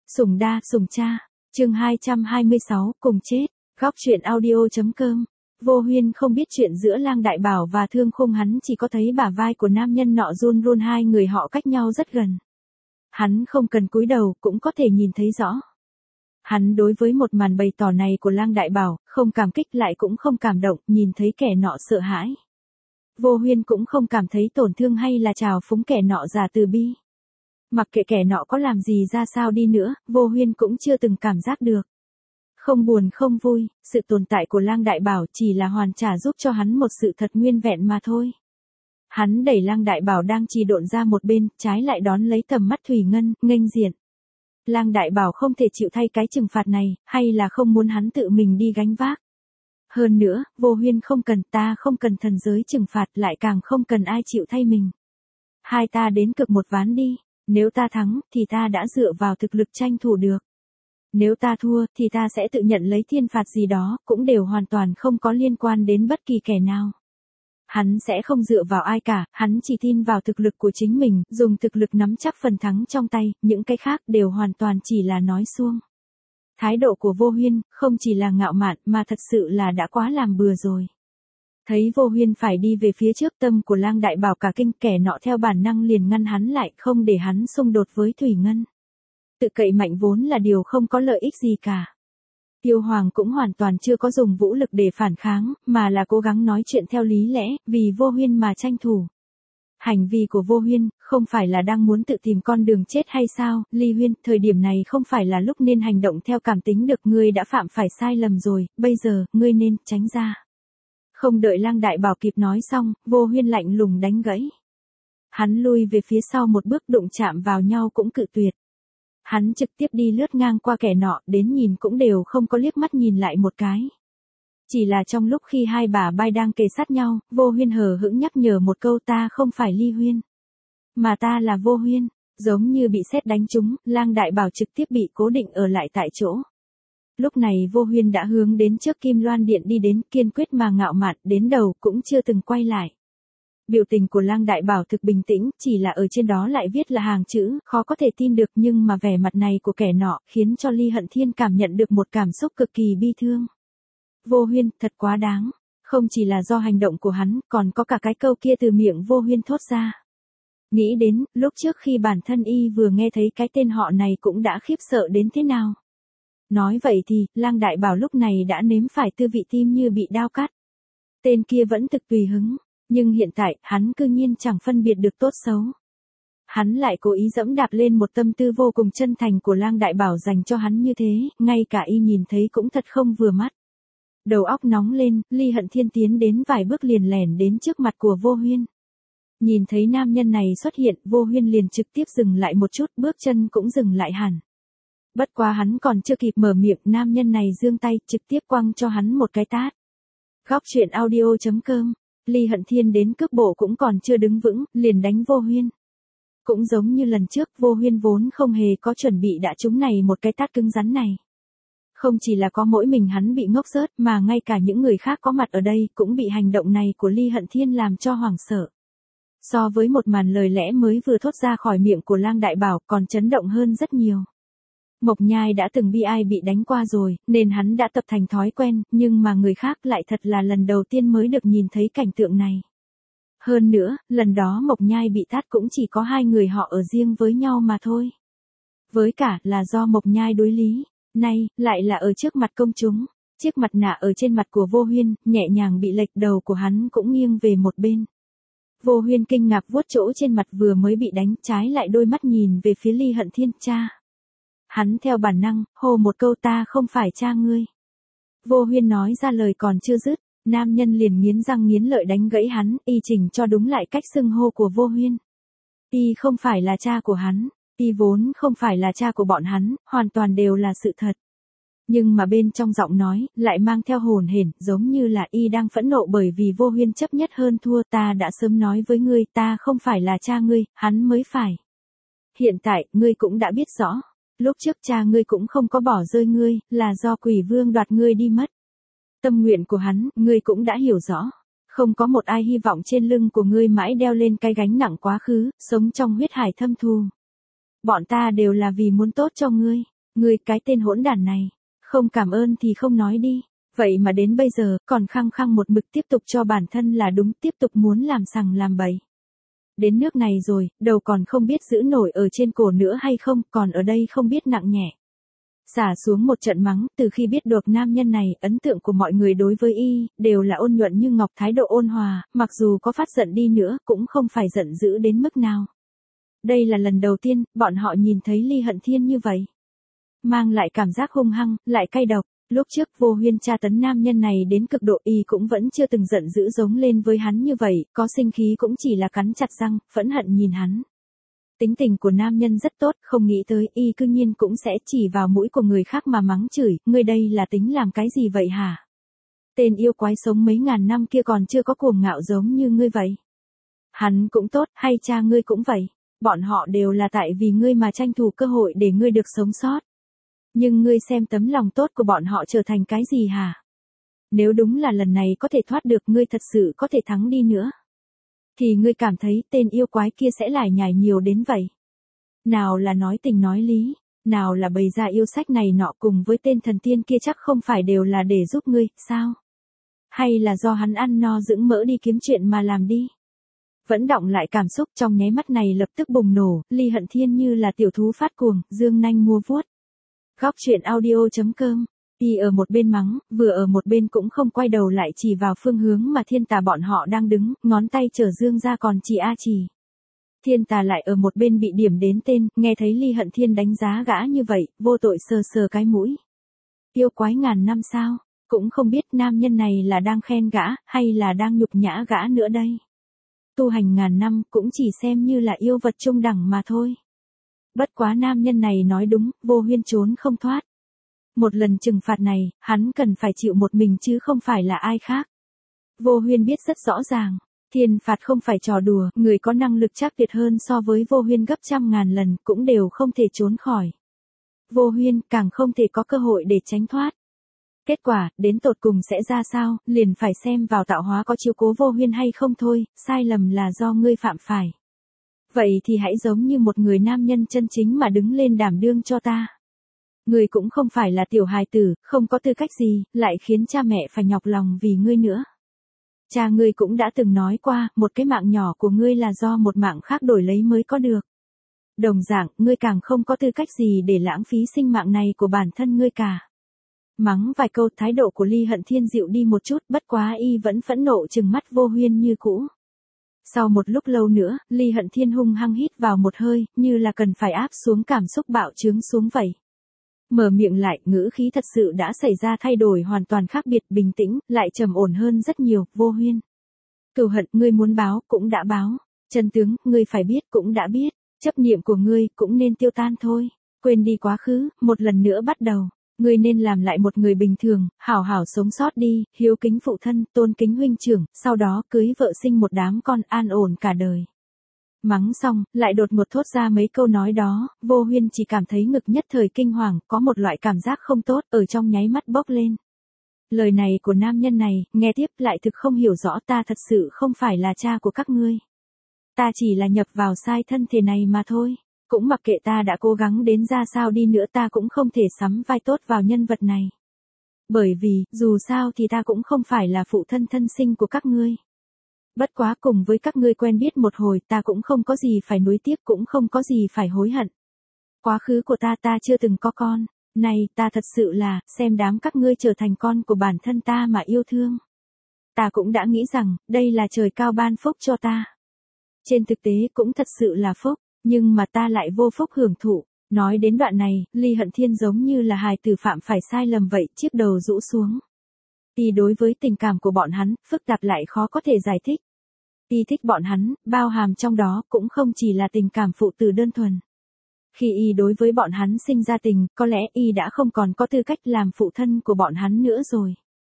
Sủng đa, sủng cha. Chương 226, cùng chết. Góc truyện audio.com. Vô Huyên không biết chuyện giữa Lang Đại Bảo và Thương Khung, hắn chỉ có thấy bả vai của nam nhân nọ run run, hai người họ cách nhau rất gần. Hắn không cần cúi đầu cũng có thể nhìn thấy rõ. Hắn đối với một màn bày tỏ này của Lang Đại Bảo, không cảm kích lại cũng không cảm động, nhìn thấy kẻ nọ sợ hãi. Vô Huyên cũng không cảm thấy tổn thương hay là trào phúng kẻ nọ giả từ bi. Mặc kệ kẻ nọ có làm gì ra sao đi nữa, Vô Huyên cũng chưa từng cảm giác được. Không buồn không vui, sự tồn tại của Lang Đại Bảo chỉ là hoàn trả giúp cho hắn một sự thật nguyên vẹn mà thôi. Hắn đẩy Lang Đại Bảo đang trì độn ra một bên, trái lại đón lấy tầm mắt Thủy Ngân, nghênh diện. Lang Đại Bảo không thể chịu thay cái trừng phạt này, hay là không muốn hắn tự mình đi gánh vác. Hơn nữa, Vô Huyên không cần, ta không cần thần giới trừng phạt, lại càng không cần ai chịu thay mình. Hai ta đến cực một ván đi, nếu ta thắng, thì ta đã dựa vào thực lực tranh thủ được. Nếu ta thua, thì ta sẽ tự nhận lấy thiên phạt gì đó, cũng đều hoàn toàn không có liên quan đến bất kỳ kẻ nào. Hắn sẽ không dựa vào ai cả, hắn chỉ tin vào thực lực của chính mình, dùng thực lực nắm chắc phần thắng trong tay, những cái khác đều hoàn toàn chỉ là nói suông. Thái độ của Vô Huyên, không chỉ là ngạo mạn mà thật sự là đã quá làm bừa rồi. Thấy Vô Huyên phải đi về phía trước, tâm của Lang Đại Bảo cả kinh, kẻ nọ theo bản năng liền ngăn hắn lại, không để hắn xung đột với Thủy Ngân. Tự cậy mạnh vốn là điều không có lợi ích gì cả. Tiêu Hoàng cũng hoàn toàn chưa có dùng vũ lực để phản kháng, mà là cố gắng nói chuyện theo lý lẽ, vì Vô Huyên mà tranh thủ. Hành vi của Vô Huyên, không phải là đang muốn tự tìm con đường chết hay sao, Ly Huyên, thời điểm này không phải là lúc nên hành động theo cảm tính được, ngươi đã phạm phải sai lầm rồi, bây giờ, ngươi nên tránh ra. Không đợi Lang Đại Bảo kịp nói xong, Vô Huyên lạnh lùng đánh gãy. Hắn lui về phía sau một bước, đụng chạm vào nhau cũng cự tuyệt. Hắn trực tiếp đi lướt ngang qua kẻ nọ, đến nhìn cũng đều không có liếc mắt nhìn lại một cái. Chỉ là trong lúc khi hai bả vai đang kề sát nhau, Vô Huyên hờ hững nhắc nhở một câu, ta không phải Ly Huyên, mà ta là Vô Huyên. Giống như bị sét đánh trúng, Lang Đại Bảo trực tiếp bị cố định ở lại tại chỗ. Lúc này Vô Huyên đã hướng đến trước Kim Loan Điện đi đến, kiên quyết mà ngạo mạn, đến đầu cũng chưa từng quay lại. Biểu tình của Lang Đại Bảo thực bình tĩnh, chỉ là ở trên đó lại viết là hàng chữ, khó có thể tin được, nhưng mà vẻ mặt này của kẻ nọ, khiến cho Ly Hận Thiên cảm nhận được một cảm xúc cực kỳ bi thương. Vô Huyên, thật quá đáng. Không chỉ là do hành động của hắn, còn có cả cái câu kia từ miệng Vô Huyên thốt ra. Nghĩ đến, lúc trước khi bản thân y vừa nghe thấy cái tên họ này cũng đã khiếp sợ đến thế nào. Nói vậy thì, Lang Đại Bảo lúc này đã nếm phải tư vị tim như bị đao cắt. Tên kia vẫn thực tùy hứng, nhưng hiện tại, hắn cư nhiên chẳng phân biệt được tốt xấu. Hắn lại cố ý dẫm đạp lên một tâm tư vô cùng chân thành của Lang Đại Bảo dành cho hắn như thế, ngay cả y nhìn thấy cũng thật không vừa mắt. Đầu óc nóng lên, Ly Hận Thiên tiến đến vài bước liền lẻn đến trước mặt của Vô Huyên. Nhìn thấy nam nhân này xuất hiện, Vô Huyên liền trực tiếp dừng lại một chút, bước chân cũng dừng lại hẳn. Bất quá hắn còn chưa kịp mở miệng, nam nhân này giương tay, trực tiếp quăng cho hắn một cái tát. Góc truyện audio.com. Ly Hận Thiên đến cước bộ cũng còn chưa đứng vững, liền đánh Vô Huyên. Cũng giống như lần trước, Vô Huyên vốn không hề có chuẩn bị đã trúng này một cái tát cứng rắn này. Không chỉ là có mỗi mình hắn bị ngốc rớt, mà ngay cả những người khác có mặt ở đây cũng bị hành động này của Ly Hận Thiên làm cho hoảng sợ. So với một màn lời lẽ mới vừa thốt ra khỏi miệng của Lang Đại Bảo còn chấn động hơn rất nhiều. Mộc Nhai đã từng bị ai bị đánh qua rồi, nên hắn đã tập thành thói quen, nhưng mà người khác lại thật là lần đầu tiên mới được nhìn thấy cảnh tượng này. Hơn nữa, lần đó Mộc Nhai bị tát cũng chỉ có hai người họ ở riêng với nhau mà thôi. Với cả là do Mộc Nhai đối lý, nay, lại là ở trước mặt công chúng. Chiếc mặt nạ ở trên mặt của Vô Huyên, nhẹ nhàng bị lệch, đầu của hắn cũng nghiêng về một bên. Vô Huyên kinh ngạc vuốt chỗ trên mặt vừa mới bị đánh, trái lại đôi mắt nhìn về phía Ly Hận Thiên, cha. Hắn theo bản năng, hô một câu, ta không phải cha ngươi. Vô Huyên nói ra lời còn chưa dứt, nam nhân liền nghiến răng nghiến lợi đánh gãy hắn, y chỉnh cho đúng lại cách xưng hô của Vô Huyên. Y không phải là cha của hắn, y vốn không phải là cha của bọn hắn, hoàn toàn đều là sự thật. Nhưng mà bên trong giọng nói, lại mang theo hồn hển, giống như là y đang phẫn nộ bởi vì Vô Huyên chấp nhất hơn thua, ta đã sớm nói với ngươi, ta không phải là cha ngươi, hắn mới phải. Hiện tại, ngươi cũng đã biết rõ. Lúc trước cha ngươi cũng không có bỏ rơi ngươi, là do Quỷ Vương đoạt ngươi đi mất. Tâm nguyện của hắn, ngươi cũng đã hiểu rõ. Không có một ai hy vọng trên lưng của ngươi mãi đeo lên cái gánh nặng quá khứ, sống trong huyết hải thâm thù. Bọn ta đều là vì muốn tốt cho ngươi. Ngươi cái tên hỗn đản này, không cảm ơn thì không nói đi. Vậy mà đến bây giờ, còn khăng khăng một mực tiếp tục cho bản thân là đúng, tiếp tục muốn làm sằng làm bậy. Đến nước này rồi, đầu còn không biết giữ nổi ở trên cổ nữa hay không, còn ở đây không biết nặng nhẹ. Xả xuống một trận mắng, từ khi biết được nam nhân này, ấn tượng của mọi người đối với y, đều là ôn nhuận như ngọc, thái độ ôn hòa, mặc dù có phát giận đi nữa, cũng không phải giận dữ đến mức nào. Đây là lần đầu tiên, bọn họ nhìn thấy Ly Hận Thiên như vậy. Mang lại cảm giác hung hăng, lại cay độc. Lúc trước Vô Huyên tra tấn nam nhân này đến cực độ, y cũng vẫn chưa từng giận dữ giống lên với hắn như vậy, có sinh khí cũng chỉ là cắn chặt răng, phẫn hận nhìn hắn. Tính tình của nam nhân rất tốt, không nghĩ tới y cư nhiên cũng sẽ chỉ vào mũi của người khác mà mắng chửi, ngươi đây là tính làm cái gì vậy hả? Tên yêu quái sống mấy ngàn năm kia còn chưa có cuồng ngạo giống như ngươi vậy. Hắn cũng tốt, hay cha ngươi cũng vậy. Bọn họ đều là tại vì ngươi mà tranh thủ cơ hội để ngươi được sống sót. Nhưng ngươi xem tấm lòng tốt của bọn họ trở thành cái gì hả? Nếu đúng là lần này có thể thoát được, ngươi thật sự có thể thắng đi nữa, thì ngươi cảm thấy tên yêu quái kia sẽ lải nhải nhiều đến vậy? Nào là nói tình nói lý, nào là bày ra yêu sách này nọ, cùng với tên thần tiên kia chắc không phải đều là để giúp ngươi, sao? Hay là do hắn ăn no dưỡng mỡ đi kiếm chuyện mà làm đi? Vẫn đọng lại cảm xúc trong nháy mắt này lập tức bùng nổ, Ly Hận Thiên như là tiểu thú phát cuồng, dương nanh múa vuốt. Góc truyện audio.com. Y ở một bên mắng, vừa ở một bên cũng không quay đầu lại chỉ vào phương hướng mà Thiên Tà bọn họ đang đứng, ngón tay trở dương ra còn chỉ a chỉ. Thiên Tà lại ở một bên bị điểm đến tên, nghe thấy Ly Hận Thiên đánh giá gã như vậy, vô tội sờ sờ cái mũi. Yêu quái ngàn năm sao, cũng không biết nam nhân này là đang khen gã, hay là đang nhục nhã gã nữa đây. Tu hành ngàn năm cũng chỉ xem như là yêu vật trung đẳng mà thôi. Bất quá nam nhân này nói đúng, Vô Huyên trốn không thoát. Một lần trừng phạt này, hắn cần phải chịu một mình chứ không phải là ai khác. Vô Huyên biết rất rõ ràng, thiên phạt không phải trò đùa, người có năng lực chắc tuyệt hơn so với Vô Huyên gấp trăm ngàn lần cũng đều không thể trốn khỏi. Vô Huyên càng không thể có cơ hội để tránh thoát. Kết quả, đến tột cùng sẽ ra sao, liền phải xem vào tạo hóa có chiếu cố Vô Huyên hay không thôi, sai lầm là do ngươi phạm phải. Vậy thì hãy giống như một người nam nhân chân chính mà đứng lên đảm đương cho ta. Ngươi cũng không phải là tiểu hài tử, không có tư cách gì, lại khiến cha mẹ phải nhọc lòng vì ngươi nữa. Cha ngươi cũng đã từng nói qua, một cái mạng nhỏ của ngươi là do một mạng khác đổi lấy mới có được. Đồng dạng, ngươi càng không có tư cách gì để lãng phí sinh mạng này của bản thân ngươi cả. Mắng vài câu, thái độ của Ly Hận Thiên dịu đi một chút, bất quá y vẫn phẫn nộ trừng mắt Vô Huyên như cũ. Sau một lúc lâu nữa, Ly Hận Thiên hung hăng hít vào một hơi, như là cần phải áp xuống cảm xúc bạo trướng xuống vậy. Mở miệng lại, ngữ khí thật sự đã xảy ra thay đổi hoàn toàn khác biệt, bình tĩnh, lại trầm ổn hơn rất nhiều. Vô Huyên, cừu hận ngươi muốn báo, cũng đã báo. Chân tướng, ngươi phải biết, cũng đã biết. Chấp niệm của ngươi, cũng nên tiêu tan thôi. Quên đi quá khứ, một lần nữa bắt đầu. Ngươi nên làm lại một người bình thường, hảo hảo sống sót đi, hiếu kính phụ thân, tôn kính huynh trưởng, sau đó cưới vợ sinh một đám con, an ổn cả đời. Mắng xong, lại đột ngột thốt ra mấy câu nói đó, Vô Huyên chỉ cảm thấy ngực nhất thời kinh hoàng, có một loại cảm giác không tốt, ở trong nháy mắt bốc lên. Lời này của nam nhân này, nghe tiếp lại thực không hiểu rõ, ta thật sự không phải là cha của các ngươi. Ta chỉ là nhập vào sai thân thể này mà thôi. Cũng mặc kệ ta đã cố gắng đến ra sao đi nữa, ta cũng không thể sắm vai tốt vào nhân vật này. Bởi vì, dù sao thì ta cũng không phải là phụ thân thân sinh của các ngươi. Bất quá cùng với các ngươi quen biết một hồi, ta cũng không có gì phải nuối tiếc, cũng không có gì phải hối hận. Quá khứ của ta chưa từng có con. Này, ta thật sự là, xem đám các ngươi trở thành con của bản thân ta mà yêu thương. Ta cũng đã nghĩ rằng, đây là trời cao ban phúc cho ta. Trên thực tế cũng thật sự là phúc. Nhưng mà ta lại vô phúc hưởng thụ. Nói đến đoạn này, Ly Hận Thiên giống như là hài tử phạm phải sai lầm vậy, chiếc đầu rũ xuống. Y đối với tình cảm của bọn hắn, phức tạp lại khó có thể giải thích. Y thích bọn hắn, bao hàm trong đó cũng không chỉ là tình cảm phụ tử đơn thuần. Khi Y đối với bọn hắn sinh ra tình, có lẽ Y đã không còn có tư cách làm phụ thân của bọn hắn nữa rồi.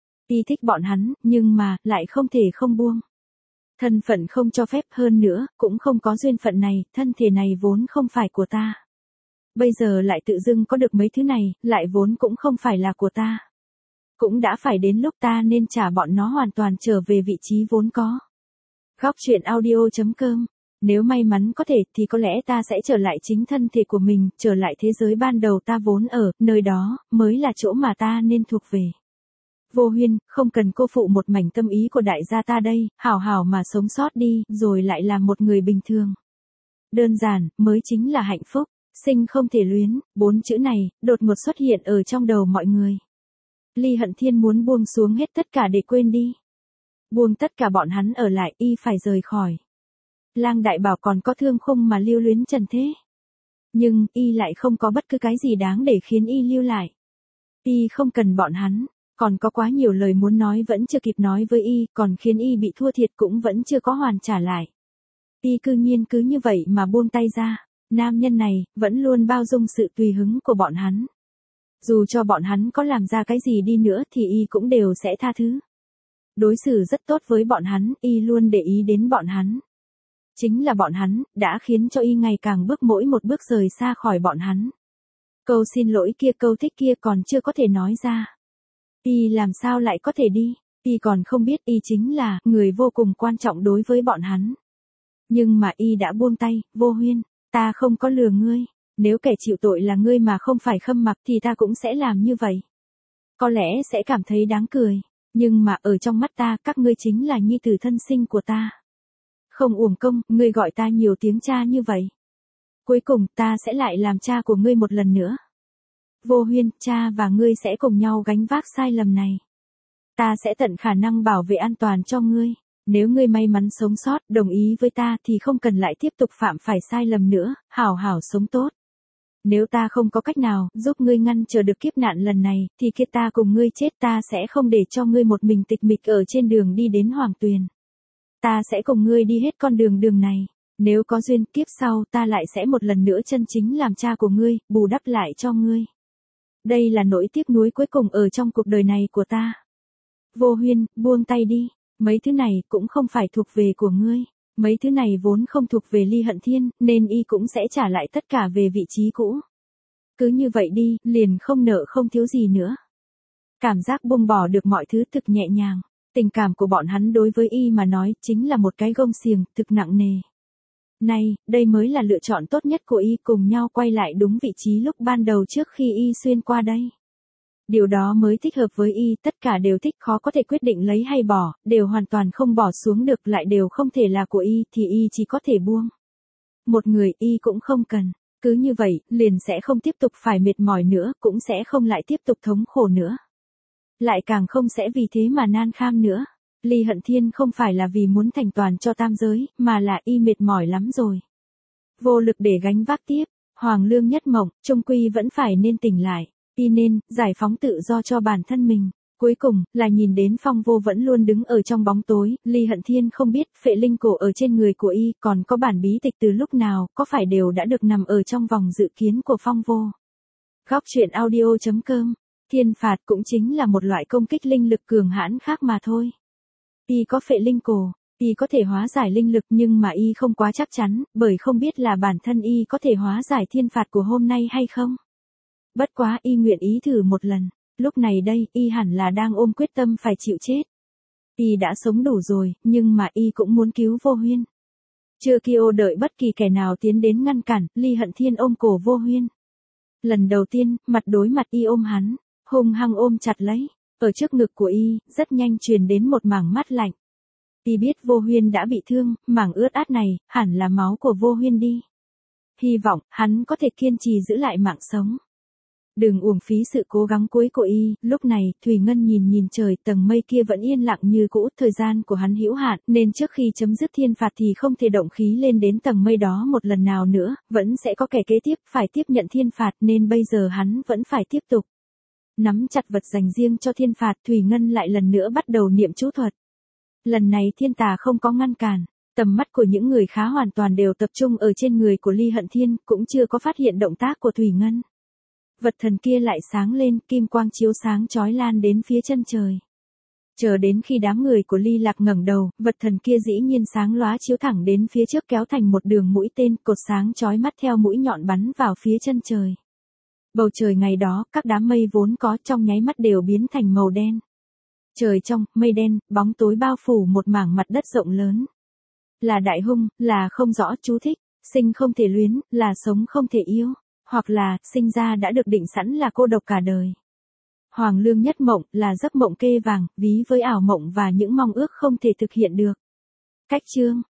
Y thích bọn hắn, nhưng mà, lại không thể không buông. Thân phận không cho phép, hơn nữa, cũng không có duyên phận này, thân thể này vốn không phải của ta. Bây giờ lại tự dưng có được mấy thứ này, lại vốn cũng không phải là của ta. Cũng đã phải đến lúc ta nên trả bọn nó hoàn toàn trở về vị trí vốn có. Góc truyện audio.com Nếu may mắn có thể thì có lẽ ta sẽ trở lại chính thân thể của mình, trở lại thế giới ban đầu ta vốn ở, nơi đó, mới là chỗ mà ta nên thuộc về. Vô Huyên, không cần cô phụ một mảnh tâm ý của đại gia ta đây, hảo hảo mà sống sót đi, rồi lại làm một người bình thường. Đơn giản, mới chính là hạnh phúc, sinh không thể luyến, 4 chữ này, đột ngột xuất hiện ở trong đầu mọi người. Ly Hận Thiên muốn buông xuống hết tất cả để quên đi. Buông tất cả bọn hắn ở lại, y phải rời khỏi. Lang Đại Bảo còn có Thương Khung mà lưu luyến trần thế. Nhưng, y lại không có bất cứ cái gì đáng để khiến y lưu lại. Y không cần bọn hắn, còn có quá nhiều lời muốn nói vẫn chưa kịp nói với y, còn khiến y bị thua thiệt cũng vẫn chưa có hoàn trả lại. Y cư nhiên cứ như vậy mà buông tay ra, nam nhân này, vẫn luôn bao dung sự tùy hứng của bọn hắn. Dù cho bọn hắn có làm ra cái gì đi nữa thì y cũng đều sẽ tha thứ. Đối xử rất tốt với bọn hắn, y luôn để ý đến bọn hắn. Chính là bọn hắn, đã khiến cho y ngày càng bước mỗi một bước rời xa khỏi bọn hắn. Câu xin lỗi kia, câu thích kia còn chưa có thể nói ra. Y làm sao lại có thể đi, y còn không biết y chính là người vô cùng quan trọng đối với bọn hắn. Nhưng mà y đã buông tay, Vô Huyên, ta không có lừa ngươi, nếu kẻ chịu tội là ngươi mà không phải Khâm Mặc thì ta cũng sẽ làm như vậy. Có lẽ sẽ cảm thấy đáng cười, nhưng mà ở trong mắt ta các ngươi chính là nhi tử thân sinh của ta. Không uổng công, ngươi gọi ta nhiều tiếng cha như vậy. Cuối cùng ta sẽ lại làm cha của ngươi một lần nữa. Vô Huyên, cha và ngươi sẽ cùng nhau gánh vác sai lầm này. Ta sẽ tận khả năng bảo vệ an toàn cho ngươi. Nếu ngươi may mắn sống sót, đồng ý với ta thì không cần lại tiếp tục phạm phải sai lầm nữa, hảo hảo sống tốt. Nếu ta không có cách nào giúp ngươi ngăn trở được kiếp nạn lần này, thì kia ta cùng ngươi chết, ta sẽ không để cho ngươi một mình tịch mịch ở trên đường đi đến Hoàng Tuyền. Ta sẽ cùng ngươi đi hết con đường này. Nếu có duyên kiếp sau ta lại sẽ một lần nữa chân chính làm cha của ngươi, bù đắp lại cho ngươi. Đây là nỗi tiếc nuối cuối cùng ở trong cuộc đời này của ta. Vô Huyên, buông tay đi. Mấy thứ này cũng không phải thuộc về của ngươi. Mấy thứ này vốn không thuộc về Ly Hận Thiên, nên y cũng sẽ trả lại tất cả về vị trí cũ. Cứ như vậy đi, liền không nợ không thiếu gì nữa. Cảm giác buông bỏ được mọi thứ thực nhẹ nhàng. Tình cảm của bọn hắn đối với y mà nói chính là một cái gông xiềng thực nặng nề. Này, đây mới là lựa chọn tốt nhất của y, cùng nhau quay lại đúng vị trí lúc ban đầu trước khi y xuyên qua đây. Điều đó mới thích hợp với y, tất cả đều thích, khó có thể quyết định lấy hay bỏ, đều hoàn toàn không bỏ xuống được, lại đều không thể là của y thì y chỉ có thể buông. Một người y cũng không cần, cứ như vậy, liền sẽ không tiếp tục phải mệt mỏi nữa, cũng sẽ không lại tiếp tục thống khổ nữa. Lại càng không sẽ vì thế mà nan kham nữa. Ly Hận Thiên không phải là vì muốn thành toàn cho tam giới, mà là y mệt mỏi lắm rồi. Vô lực để gánh vác tiếp, Hoàng Lương Nhất Mộng, chung quy vẫn phải nên tỉnh lại. Y nên, giải phóng tự do cho bản thân mình. Cuối cùng, là nhìn đến Phong Vô vẫn luôn đứng ở trong bóng tối, Ly Hận Thiên không biết, phệ linh cổ ở trên người của y, còn có bản bí tịch từ lúc nào, có phải đều đã được nằm ở trong vòng dự kiến của Phong Vô. Góc truyện audio.com, thiên phạt cũng chính là một loại công kích linh lực cường hãn khác mà thôi. Y có phệ linh cổ, y có thể hóa giải linh lực nhưng mà y không quá chắc chắn, bởi không biết là bản thân y có thể hóa giải thiên phạt của hôm nay hay không. Bất quá y nguyện ý thử một lần, lúc này đây y hẳn là đang ôm quyết tâm phải chịu chết. Y đã sống đủ rồi, nhưng mà y cũng muốn cứu Vô Huyên. Chưa kêu đợi bất kỳ kẻ nào tiến đến ngăn cản, Ly Hận Thiên ôm cổ Vô Huyên. Lần đầu tiên, mặt đối mặt y ôm hắn, hung hăng ôm chặt lấy, ở trước ngực của y, rất nhanh truyền đến một mảng mát lạnh. Y biết Vô Huyên đã bị thương, mảng ướt át này, hẳn là máu của Vô Huyên đi. Hy vọng, hắn có thể kiên trì giữ lại mạng sống. Đừng uổng phí sự cố gắng cuối của y, lúc này, Thủy Ngân nhìn trời, tầng mây kia vẫn yên lặng như cũ, thời gian của hắn hữu hạn, nên trước khi chấm dứt thiên phạt thì không thể động khí lên đến tầng mây đó một lần nào nữa, vẫn sẽ có kẻ kế tiếp phải tiếp nhận thiên phạt nên bây giờ hắn vẫn phải tiếp tục. Nắm chặt vật dành riêng cho thiên phạt, Thủy Ngân lại lần nữa bắt đầu niệm chú thuật. Lần này thiên tà không có ngăn cản, tầm mắt của những người khá hoàn toàn đều tập trung ở trên người của Ly Hận Thiên, cũng chưa có phát hiện động tác của Thủy Ngân. Vật thần kia lại sáng lên, kim quang chiếu sáng chói lan đến phía chân trời. Chờ đến khi đám người của Ly Lạc ngẩng đầu, vật thần kia dĩ nhiên sáng lóa chiếu thẳng đến phía trước kéo thành một đường mũi tên, cột sáng chói mắt theo mũi nhọn bắn vào phía chân trời. Bầu trời ngày đó, các đám mây vốn có trong nháy mắt đều biến thành màu đen. Trời trong, mây đen, bóng tối bao phủ một mảng mặt đất rộng lớn. là đại hung, là không rõ chú thích, sinh không thể luyến, là sống không thể yêu, hoặc là sinh ra đã được định sẵn là cô độc cả đời. Hoàng lương nhất mộng là giấc mộng kê vàng, ví với ảo mộng và những mong ước không thể thực hiện được. Cách chương